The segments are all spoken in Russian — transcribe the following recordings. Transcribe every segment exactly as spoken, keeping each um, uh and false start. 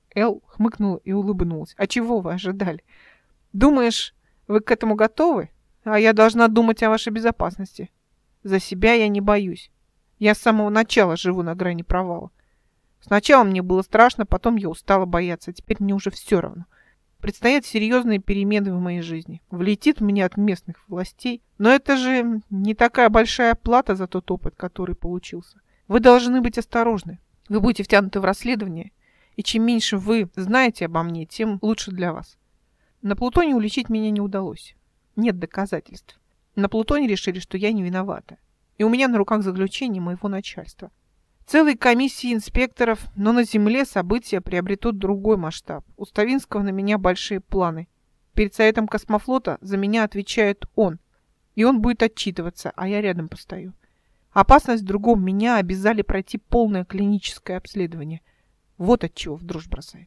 Эл хмыкнула и улыбнулась. А чего вы ожидали? Думаешь, вы к этому готовы? А я должна думать о вашей безопасности. За себя я не боюсь. Я с самого начала живу на грани провала. Сначала мне было страшно, потом я устала бояться. Теперь мне уже все равно. Предстоят серьезные перемены в моей жизни. Влетит мне от местных властей. Но это же не такая большая плата за тот опыт, который получился. Вы должны быть осторожны. Вы будете втянуты в расследование. И чем меньше вы знаете обо мне, тем лучше для вас. На Плутоне уличить меня не удалось. Нет доказательств. На Плутоне решили, что я не виновата. И у меня на руках заключение моего начальства. Целой комиссии инспекторов, но на Земле события приобретут другой масштаб. У Ставинского на меня большие планы. Перед Советом космофлота за меня отвечает он. И он будет отчитываться, а я рядом постою. Опасность в другом. Меня обязали пройти полное клиническое обследование. Вот от чего в дрожь бросает.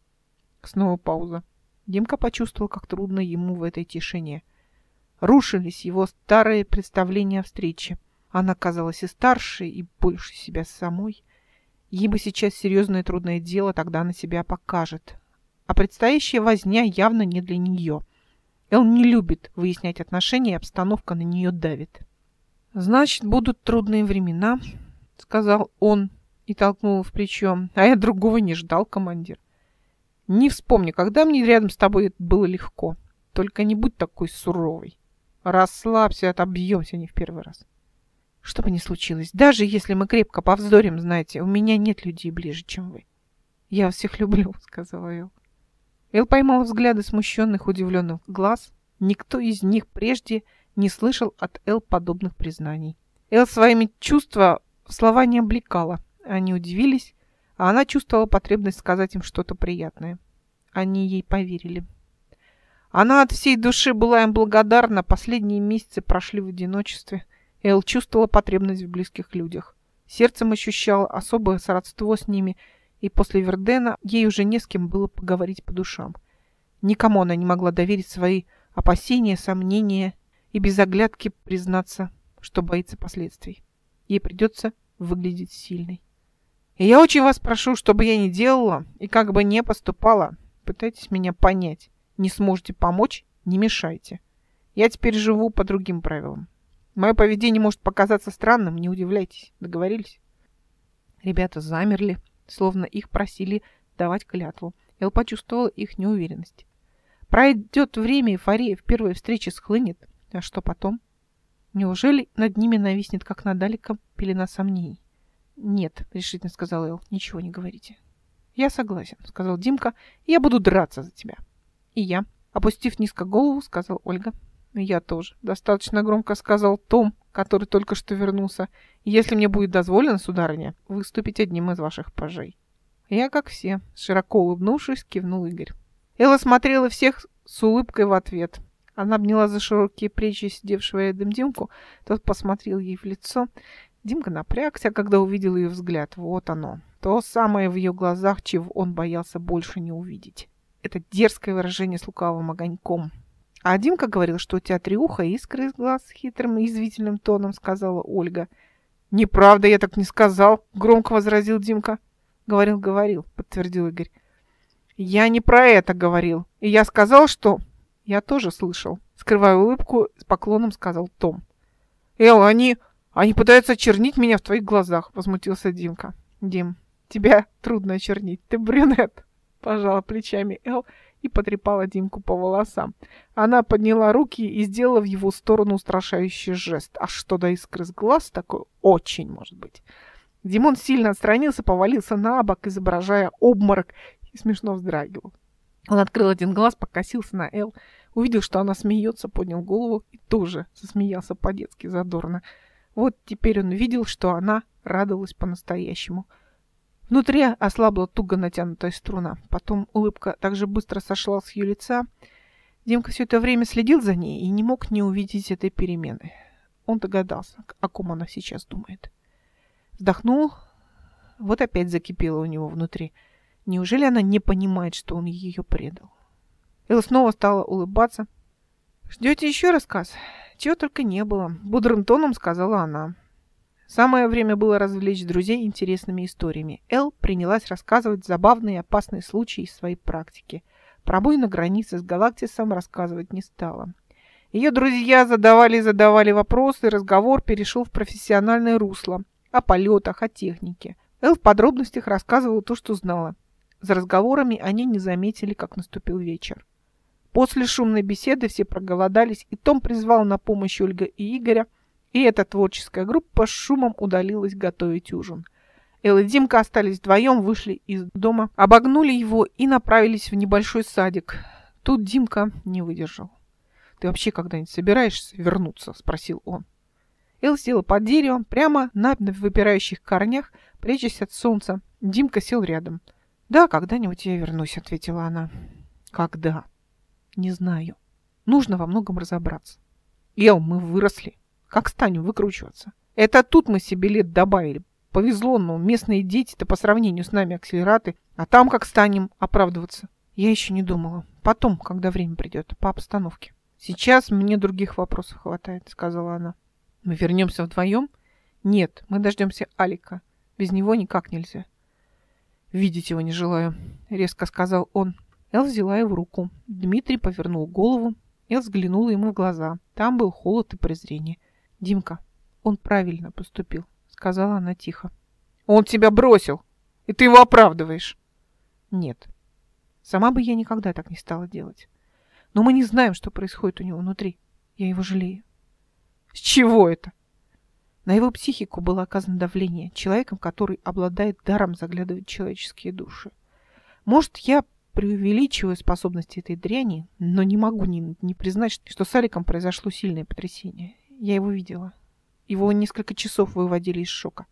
Снова пауза. Димка почувствовал, как трудно ему в этой тишине. Рушились его старые представления о встрече. Она казалась и старше, и больше себя самой. Ей бы сейчас серьезное и трудное дело, тогда она себя покажет. А предстоящая возня явно не для нее. Эл не любит выяснять отношения, и обстановка на нее давит. «Значит, будут трудные времена», — сказал он и толкнул в плечо. «А я другого не ждал, командир. Не вспомню, когда мне рядом с тобой было легко. Только не будь такой суровой. Расслабься, отобьемся не в первый раз. Что бы ни случилось, даже если мы крепко повздорим, знаете, у меня нет людей ближе, чем вы. Я вас всех люблю», — сказала Эл. Эл поймал взгляды смущенных, удивленных глаз. Никто из них прежде не слышал от Эл подобных признаний. Эл своими чувства в слова не облекала. Они удивились, а она чувствовала потребность сказать им что-то приятное. Они ей поверили. Она от всей души была им благодарна. Последние месяцы прошли в одиночестве. Эл чувствовала потребность в близких людях. Сердцем ощущала особое сродство с ними, и после Вердена ей уже не с кем было поговорить по душам. Никому она не могла доверить свои опасения, сомнения и без оглядки признаться, что боится последствий. Ей придется выглядеть сильной. И я очень вас прошу, что бы я ни делала и как бы не поступала, пытайтесь меня понять. Не сможете помочь — не мешайте. Я теперь живу по другим правилам. Мое поведение может показаться странным, не удивляйтесь. Договорились?» Ребята замерли, словно их просили давать клятву. Эл почувствовала их неуверенность. Пройдет время, эйфория в первой встрече схлынет. А что потом? Неужели над ними нависнет, как над Аликом, пелена сомнений? «Нет», — решительно сказал Эл, — «ничего не говорите». «Я согласен», — сказал Димка, — «я буду драться за тебя». «И я», — опустив низко голову, сказал Ольга. «Я тоже», — достаточно громко сказал Том, который только что вернулся. «Если мне будет дозволено, сударыня, выступить одним из ваших пажей». «Я как все», — широко улыбнувшись, кивнул Игорь. Элла смотрела всех с улыбкой в ответ. Она обняла за широкие плечи сидевшего рядом Димку. Тот посмотрел ей в лицо. Димка напрягся, когда увидел ее взгляд. Вот оно, то самое в ее глазах, чего он боялся больше не увидеть. Это дерзкое выражение с лукавым огоньком. «А Димка говорил, что у тебя треуха и искры из глаз», — хитрым и язвительным тоном сказала Ольга. «Неправда, я так не сказал», — громко возразил Димка. «Говорил, говорил», — подтвердил Игорь. «Я не про это говорил. И я сказал, что...» «Я тоже слышал», — скрывая улыбку, с поклоном сказал Том. «Эл, они... они пытаются очернить меня в твоих глазах», — возмутился Димка. «Дим, тебя трудно очернить, ты брюнет», — пожала плечами Эл и потрепала Димку по волосам. Она подняла руки и сделала в его сторону устрашающий жест. А что до искры с глаз, такое очень может быть. Димон сильно отстранился, повалился на бок, изображая обморок, и смешно вздрагивал. Он открыл один глаз, покосился на Эл, увидел, что она смеется, поднял голову и тоже засмеялся по-детски задорно. Вот теперь он видел, что она радовалась по-настоящему. Внутри ослабла туго натянутая струна. Потом улыбка так же быстро сошла с ее лица. Димка все это время следил за ней и не мог не увидеть этой перемены. Он догадался, о ком она сейчас думает. Вздохнул. Вот опять закипело у него внутри. Неужели она не понимает, что он ее предал? Элла снова стала улыбаться. «Ждете еще рассказ?» «Чего только не было», — бодрым тоном сказала она. Самое время было развлечь друзей интересными историями. Эл принялась рассказывать забавные и опасные случаи из своей практики. Про бой на границе с Галактисом рассказывать не стала. Ее друзья задавали и задавали вопросы, и разговор перешел в профессиональное русло. О полетах, о технике. Эл в подробностях рассказывала то, что знала. За разговорами они не заметили, как наступил вечер. После шумной беседы все проголодались, и Том призвал на помощь Ольгу и Игоря, и эта творческая группа с шумом удалилась готовить ужин. Эл и Димка остались вдвоем, вышли из дома, обогнули его и направились в небольшой садик. Тут Димка не выдержал. «Ты вообще когда-нибудь собираешься вернуться?» – спросил он. Эл села под деревом, прямо на выпирающих корнях, прячась от солнца. Димка сел рядом. «Да, когда-нибудь я вернусь», – ответила она. «Когда?» «Не знаю. Нужно во многом разобраться. Эл, мы выросли. Как станем выкручиваться? Это тут мы себе лет добавили. Повезло, но местные дети-то по сравнению с нами акселераты. А там как станем оправдываться?» Я еще не думала. Потом, когда время придет, по обстановке. «Сейчас мне других вопросов хватает», — сказала она. «Мы вернемся вдвоем?» «Нет, мы дождемся Алика. Без него никак нельзя». «Видеть его не желаю», — резко сказал он. Эл взяла его руку. Дмитрий повернул голову. Эл взглянула ему в глаза. Там был холод и презрение. «Димка, он правильно поступил», — сказала она тихо. «Он тебя бросил, и ты его оправдываешь». «Нет, сама бы я никогда так не стала делать. Но мы не знаем, что происходит у него внутри. Я его жалею». «С чего это?» На его психику было оказано давление человеком, который обладает даром заглядывать в человеческие души. Может, я преувеличиваю способности этой дряни, но не могу не, не признать, что с Аликом произошло сильное потрясение. Я его видела. Его несколько часов выводили из шока.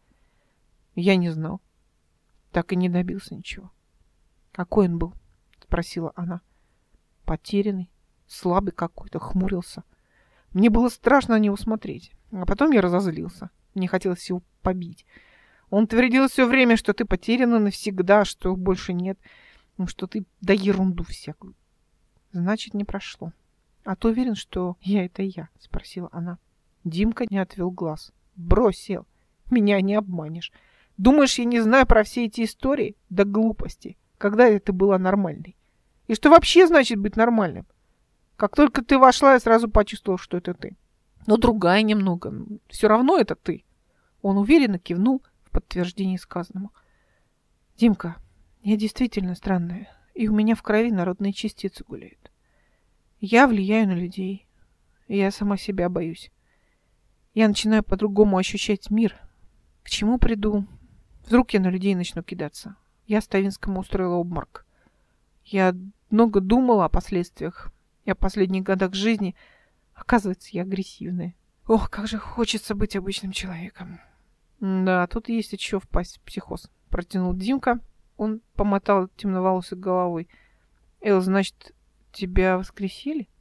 Я не знал. Так и не добился ничего. «Какой он был?» — спросила она. «Потерянный, слабый какой-то, хмурился. Мне было страшно на него смотреть. А потом я разозлился. Мне хотелось его побить. Он твердил все время, что ты потеряна навсегда, что больше нет, что ты да ерунду всякую. Значит, не прошло. А ты уверен, что я это я?» — спросила она. Димка не отвел глаз. «Бросил. Меня не обманешь. Думаешь, я не знаю про все эти истории? Да глупости. Когда это была нормальной? И что вообще значит быть нормальным? Как только ты вошла, я сразу почувствовал, что это ты. Но другая немного. Все равно это ты». Он уверенно кивнул в подтверждение сказанному. «Димка, я действительно странная, и у меня в крови народные частицы гуляют. Я влияю на людей, и я сама себя боюсь. Я начинаю по-другому ощущать мир. К чему приду? Вдруг я на людей начну кидаться. Я Ставинскому устроила обморок. Я много думала о последствиях и о последних годах жизни. Оказывается, я агрессивная. Ох, как же хочется быть обычным человеком». «Да, тут есть еще впасть в психоз», — протянул Димка. Он помотал темноволосой головой. «Эл, значит, тебя воскресили?»